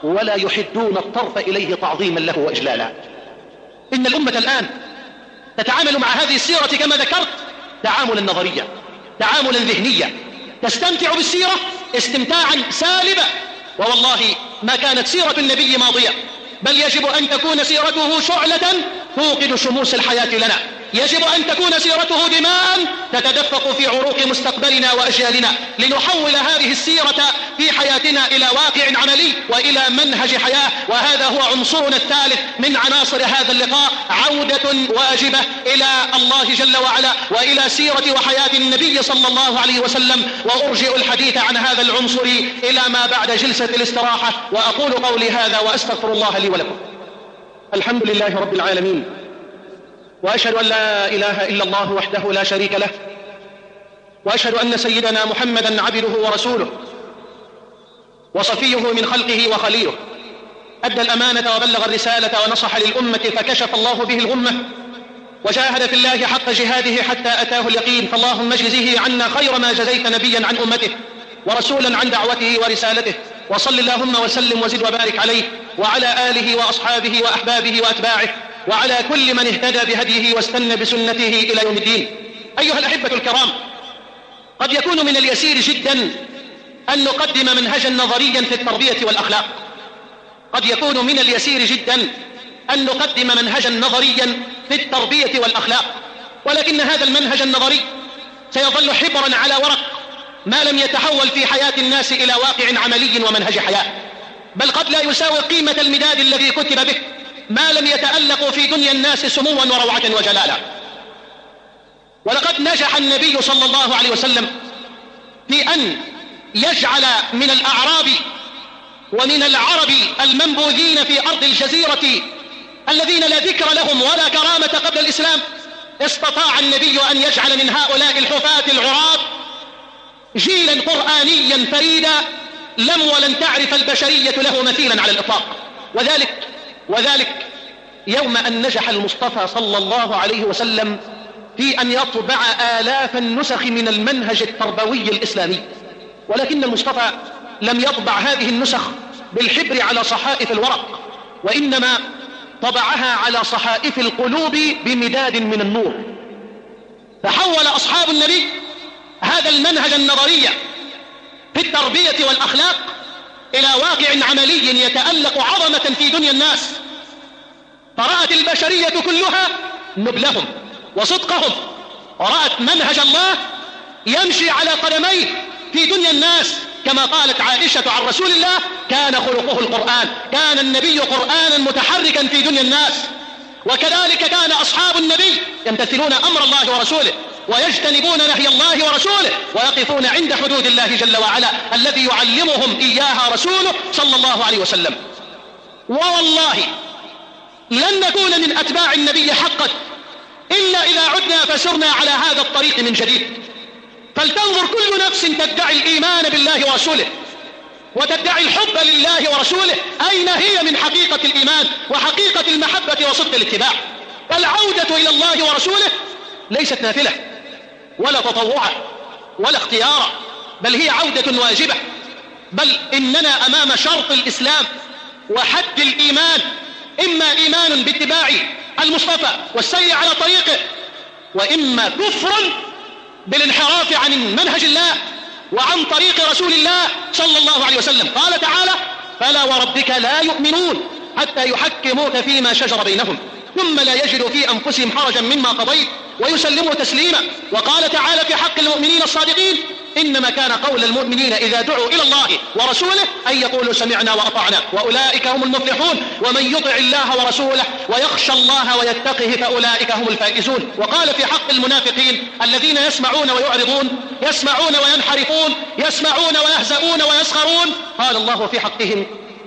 ولا يحدون الطرف إليه تعظيما له وإجلالا. إن الأمة الآن تتعامل مع هذه السيرة كما ذكرت تعاملا نظريا، تعاملا ذهنيا، تستمتع بالسيرة استمتاعا سالبا. ووالله ما كانت سيرة النبي ماضية، بل يجب أن تكون سيرته شعلة توقد شموس الحياة لنا، يجب أن تكون سيرته دماء تتدفق في عروق مستقبلنا وأجيالنا، لنحول هذه السيرة في حياتنا إلى واقع عملي وإلى منهج حياة. وهذا هو عنصرنا الثالث من عناصر هذا اللقاء، عودة واجبة إلى الله جل وعلا وإلى سيرة وحياة النبي صلى الله عليه وسلم. وأرجئ الحديث عن هذا العنصر إلى ما بعد جلسة الاستراحة، وأقول قولي هذا وأستغفر الله لي ولكم. الحمد لله رب العالمين، وأشهد أن لا إله إلا الله وحده لا شريك له، وأشهد أن سيدنا محمدا عبده ورسوله وصفيه من خلقه وخليله، أدى الأمانة وبلغ الرسالة ونصح للأمة فكشف الله به الغمة، وجاهد في الله حق جهاده حتى أتاه اليقين. فاللهم اجزه عنا خير ما جزيت نبيا عن أمته ورسولا عن دعوته ورسالته، وصل اللهم وسلم وزد وبارك عليه وعلى آله وأصحابه وأحبابه وأتباعه وعلى كل من اهتدى بهديه واستنى بسنته إلى يوم الدين. أيها الأحبة الكرام، قد يكون من اليسير جدا أن نقدم منهجا نظريا في التربية والأخلاق، قد يكون من اليسير جدا أن نقدم منهجا نظريا في التربية والأخلاق، ولكن هذا المنهج النظري سيظل حبرا على ورق ما لم يتحول في حياة الناس إلى واقع عملي ومنهج حياة، بل قد لا يساوي قيمة المداد الذي كتب به ما لم يتألق في دنيا الناس سموا وروعة وجلالا. ولقد نجح النبي صلى الله عليه وسلم في أن يجعل من الأعراب ومن العرب المنبوذين في أرض الجزيرة الذين لا ذكر لهم ولا كرامة قبل الإسلام، استطاع النبي أن يجعل من هؤلاء الحفاة العراة جيلا قرآنيا فريدا لم ولن تعرف البشرية له مثيلا على الإطلاق. وذلك وذلك يوم أن نجح المصطفى صلى الله عليه وسلم في أن يطبع آلاف النسخ من المنهج التربوي الإسلامي، ولكن المصطفى لم يطبع هذه النسخ بالحبر على صحائف الورق، وإنما طبعها على صحائف القلوب بمداد من النور. فحول أصحاب النبي هذا المنهج النظري في التربية والأخلاق إلى واقع عملي يتألق عظمة في دنيا الناس، فرأت البشرية كلها نبلهم وصدقهم، ورأت منهج الله يمشي على قدميه في دنيا الناس، كما قالت عائشة عن رسول الله: كان خلقه القرآن، كان النبي قرآنا متحركا في دنيا الناس. وكذلك كان أصحاب النبي يمتثلون أمر الله ورسوله ويجتنبون نهي الله ورسوله ويقفون عند حدود الله جل وعلا الذي يعلمهم إياها رسوله صلى الله عليه وسلم. ووالله لن نكون من أتباع النبي حقا إلا إذا عدنا فسرنا على هذا الطريق من جديد. فلتنظر كل نفس تدعي الإيمان بالله ورسوله وتدعي الحب لله ورسوله أين هي من حقيقة الإيمان وحقيقة المحبة وصدق الاتباع. فالعودة إلى الله ورسوله ليست نافلة ولا تطوعة ولا اختيارا، بل هي عودة واجبة، بل إننا أمام شرط الإسلام وحد الإيمان، إما إيمان باتباع المصطفى والسير على طريقه، وإما كفر بالانحراف عن منهج الله وعن طريق رسول الله صلى الله عليه وسلم. قال تعالى: فلا وربك لا يؤمنون حتى يحكموك فيما شجر بينهم ثم لا يجدوا في أنفسهم حرجا مما قضيت ويسلموا تسليما. وقال تعالى في حق المؤمنين الصادقين: إنما كان قول المؤمنين إذا دعوا إلى الله ورسوله أن يقولوا سمعنا وأطعنا وأولئك هم المفلحون ومن يطع الله ورسوله ويخشى الله ويتقه فأولئك هم الفائزون. وقال في حق المنافقين الذين يسمعون ويعرضون، يسمعون وينحرفون، يسمعون ويهزؤون ويسخرون، قال الله في حقهم: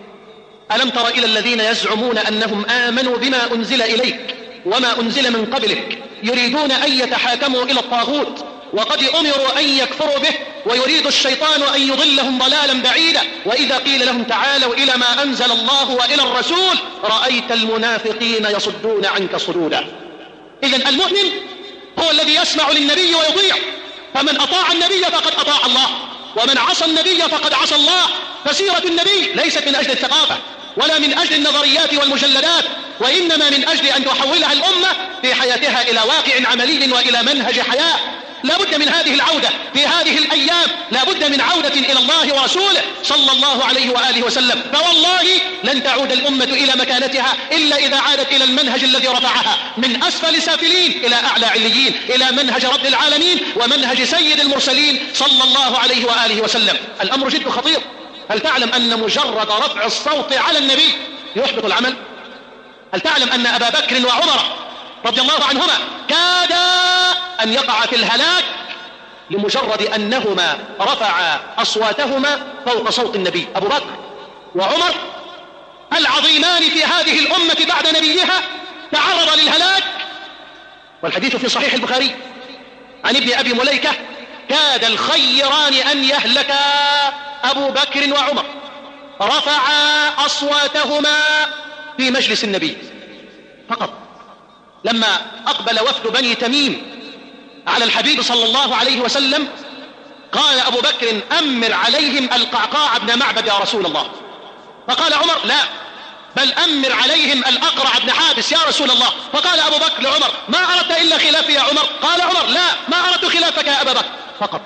ألم تر إلى الذين يزعمون أنهم آمنوا بما أنزل إليك وما أنزل من قبلك يريدون أن يتحاكموا إلى الطاغوت وقد أمروا أن يكفروا به ويريد الشيطان أن يضلهم ضلالا بعيدا وإذا قيل لهم تعالوا إلى ما أنزل الله وإلى الرسول رأيت المنافقين يصدون عنك صدودا. إذن المؤمن هو الذي يسمع للنبي ويطيع، فمن أطاع النبي فقد أطاع الله، ومن عصى النبي فقد عصى الله. فسيرة النبي ليست من أجل الثقافة ولا من أجل النظريات والمجلدات، وإنما من أجل أن تحولها الأمة في حياتها إلى واقع عملي وإلى منهج حياة. لا بد من هذه العودة في هذه الأيام، لا بد من عودة إلى الله ورسوله صلى الله عليه وآله وسلم. فوالله لن تعود الأمة إلى مكانتها إلا إذا عادت إلى المنهج الذي رفعها من أسفل سافلين إلى أعلى عليين، إلى منهج رب العالمين ومنهج سيد المرسلين صلى الله عليه وآله وسلم. الأمر جد خطير. هل تعلم أن مجرد رفع الصوت على النبي يحبط العمل؟ هل تعلم أن أبا بكر وعمر رضي الله عنهما كادا أن يقع في الهلاك لمجرد أنهما رفعا أصواتهما فوق صوت النبي؟ أبو بكر وعمر العظيمان في هذه الأمة بعد نبيها تعرض للهلاك، والحديث في صحيح البخاري عن ابن أبي مليكة: كاد الخيران أن يهلكا أبو بكر وعمر، رفعا أصواتهما في مجلس النبي فقط. لما أقبل وفد بني تميم على الحبيب صلى الله عليه وسلم قال أبو بكر: أمر عليهم القعقاع بن معبد يا رسول الله. فقال عمر: لا، بل أمر عليهم الأقرع بن حابس يا رسول الله. فقال أبو بكر لعمر: ما أردت إلا خلافي يا عمر؟ قال عمر: لا، ما أردت خلافك يا أبا بكر فقط.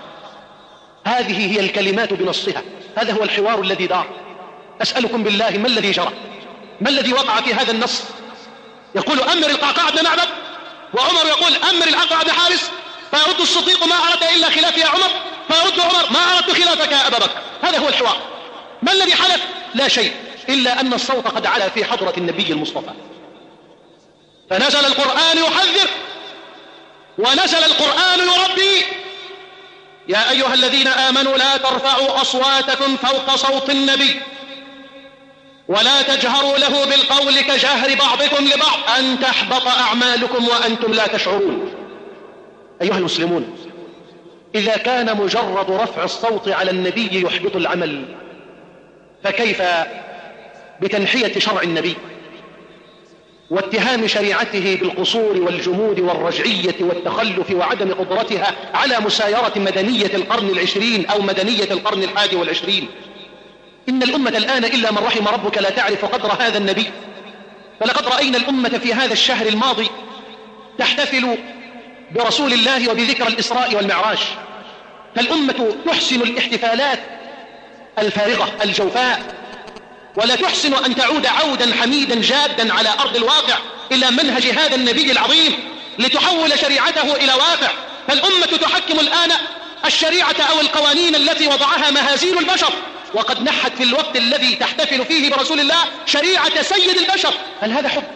هذه هي الكلمات بنصها، هذا هو الحوار الذي دار. أسألكم بالله ما الذي جرى؟ ما الذي وقع في هذا النص؟ يقول أمر القعقاع بن معبد، وعمر يقول أمر الأقرع بن حابس، فيرد الصديق: ما أردت إلا خلافي يا عمر. فيرد عمر: ما أردت خلافك يا أبا بكر. هذا هو الحوار. ما الذي حدث؟ لا شيء، إلا أن الصوت قد علا في حضرة النبي المصطفى. فنزل القرآن يحذر، ونزل القرآن يربي: يا أيها الذين آمنوا لا ترفعوا أصواتكم فوق صوت النبي ولا تجهروا له بالقول كجهر بعضكم لبعض أن تحبط أعمالكم وأنتم لا تشعرون. أيها المسلمون، إذا كان مجرد رفع الصوت على النبي يحبط العمل، فكيف بتنحية شرع النبي واتهام شريعته بالقصور والجمود والرجعية والتخلف وعدم قدرتها على مسايرة مدنية القرن العشرين أو مدنية القرن الحادي والعشرين؟ إن الأمة الآن إلا من رحم ربك لا تعرف قدر هذا النبي. فلقد رأينا الأمة في هذا الشهر الماضي تحتفل برسول الله وبذكر الإسراء والمعراج، فالأمة تحسن الاحتفالات الفارغة الجوفاء، ولا تحسن أن تعود عودا حميدا جادا على أرض الواقع إلى منهج هذا النبي العظيم لتحول شريعته إلى واقع. فالأمة تحكم الآن الشريعة أو القوانين التي وضعها مهازيل البشر، وقد نحت في الوقت الذي تحتفل فيه برسول الله شريعة سيد البشر. هل هذا حب؟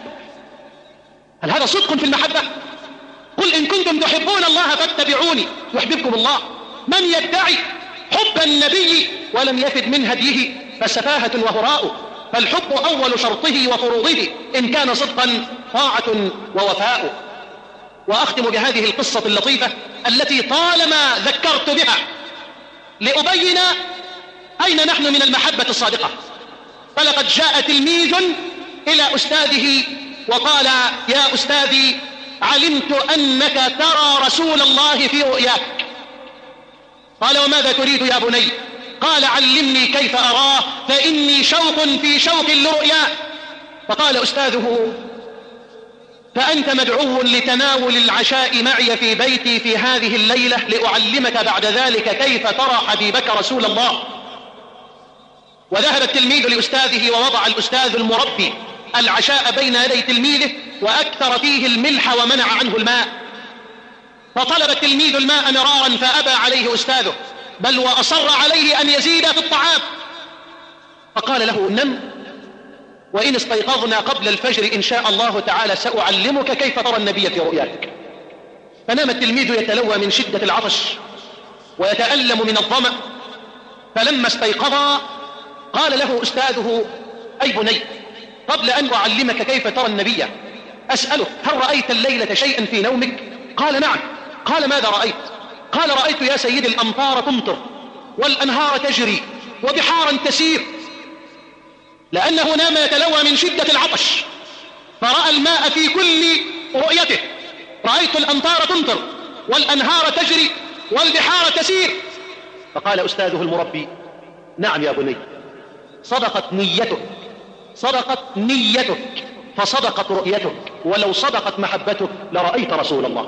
هل هذا صدق في المحبة؟ قل إن كنتم تحبون الله فاتبعوني يحببكم الله. من يدعي حب النبي ولم يفد من هديه فسفاهة وهراء، فالحب أول شرطه وفروضه، إن كان صدقا طاعة ووفاء. وأختم بهذه القصة اللطيفة التي طالما ذكرت بها لأبين أين نحن من المحبة الصادقة. فلقد جاء تلميذ إلى أستاذه وقال: يا أستاذي، علمت أنك ترى رسول الله في رؤياك. قال: وماذا تريد يا بني؟ قال: علمني كيف أراه، فإني شوق في شوق لرؤياه. فقال أستاذه: فأنت مدعو لتناول العشاء معي في بيتي في هذه الليلة لأعلمك بعد ذلك كيف ترى حبيبك رسول الله. وذهب التلميذ لأستاذه، ووضع الأستاذ المربي العشاء بين يدي تلميذه وأكثر فيه الملح ومنع عنه الماء. فطلب التلميذ الماء مرارا فأبى عليه أستاذه، بل وأصر عليه أن يزيد في الطعام. فقال له: نم، وإن استيقظنا قبل الفجر إن شاء الله تعالى سأعلمك كيف ترى النبي في رؤياك. فنام التلميذ يتلوى من شدة العطش ويتألم من الظمأ. فلما استيقظ قال له أستاذه: أي بني، قبل أن أعلمك كيف ترى النبي أسألك، هل رأيت الليلة شيئا في نومك؟ قال: نعم. قال: ماذا رأيت؟ قال: رأيت يا سيدي الأمطار تمطر والأنهار تجري وبحارا تسير. لأنه نام يتلوى من شدة العطش فرأى الماء في كل رؤيته. رأيت الأمطار تمطر والأنهار تجري والبحار تسير. فقال أستاذه المربي: نعم يا بني، صدقت نيتك، صدقت نيتك فصدقت رؤيتك، ولو صدقت محبتك لرأيت رسول الله.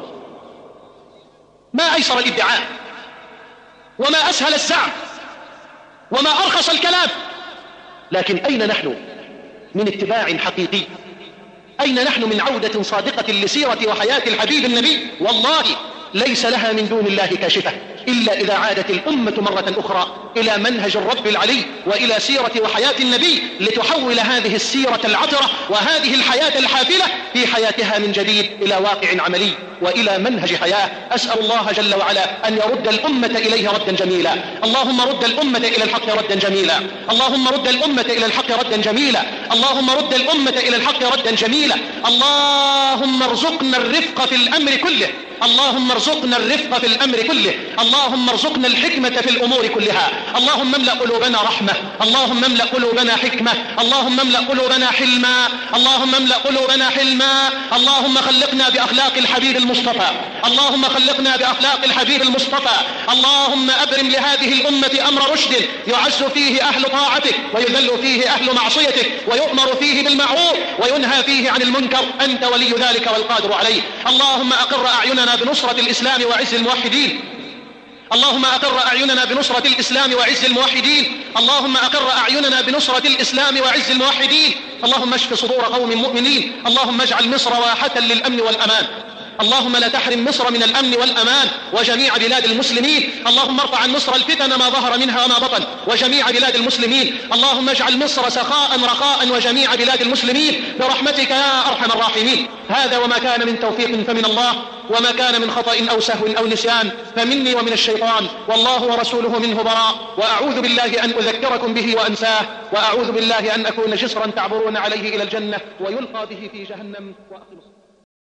ما أيسر الادعاء، وما أسهل الزعم، وما أرخص الكلام، لكن أين نحن من اتباع حقيقي؟ أين نحن من عودة صادقة لسيرة وحياة الحبيب النبي؟ والله ليس لها من دون الله كاشفة إلا إذا عادت الأمة مرة أخرى إلى منهج الرب العلي وإلى سيرة وحياة النبي، لتحول هذه السيرة العطرة وهذه الحياة الحافلة في حياتها من جديد إلى واقع عملي وإلى منهج حياة. أسأل الله جل وعلا أن يرد الأمة إليه ردا جميلا. اللهم رد الأمة إلى الحق ردا جميلا، اللهم رد الأمة إلى الحق ردا جميلا، اللهم رد الأمة إلى الحق ردا جميلا. اللهم ارزقنا الرفق في الأمر كله، اللهم ارزقنا الرفق في الأمر كله، اللهم ارزقنا الحكمة في الأمور كلها. اللهم املأ قلوبنا رحمة، اللهم املأ قلوبنا حكمة، اللهم املأ قلوبنا حلما، اللهم املأ قلوبنا حلما. اللهم خلقنا بأخلاق الحبيب المصطفى، اللهم خلقنا بأخلاق الحبيب المصطفى. اللهم أبرم لهذه الأمة أمر رشد يعز فيه أهل طاعتك ويذل فيه أهل معصيتك، ويؤمر فيه بالمعروف وينهى فيه عن المنكر. أنت ولي ذلك والقادر عليه. اللهم أقر أعيننا بنصرة الإسلام وعز الموحدين، اللهم أقر أعيننا بنصرة الإسلام وعز الموحدين، اللهم أقر أعيننا بنصرة الإسلام وعز الموحدين. اللهم اشف صدور قوم مؤمنين، اللهم اجعل مصر واحة للأمن والأمان. اللهم لا تحرم مصر من الأمن والأمان وجميع بلاد المسلمين. اللهم ارفع عن مصر الفتن ما ظهر منها وما بطن وجميع بلاد المسلمين. اللهم اجعل مصر سخاء رخاء وجميع بلاد المسلمين برحمتك يا أرحم الراحمين. هذا وما كان من توفيق فمن الله، وما كان من خطأ أو سهو أو نسيان فمني ومن الشيطان، والله ورسوله منه براء. وأعوذ بالله أن أذكركم به وأنساه، وأعوذ بالله أن أكون جسرا تعبرون عليه إلى الجنة ويلقى به في جهنم. وأقم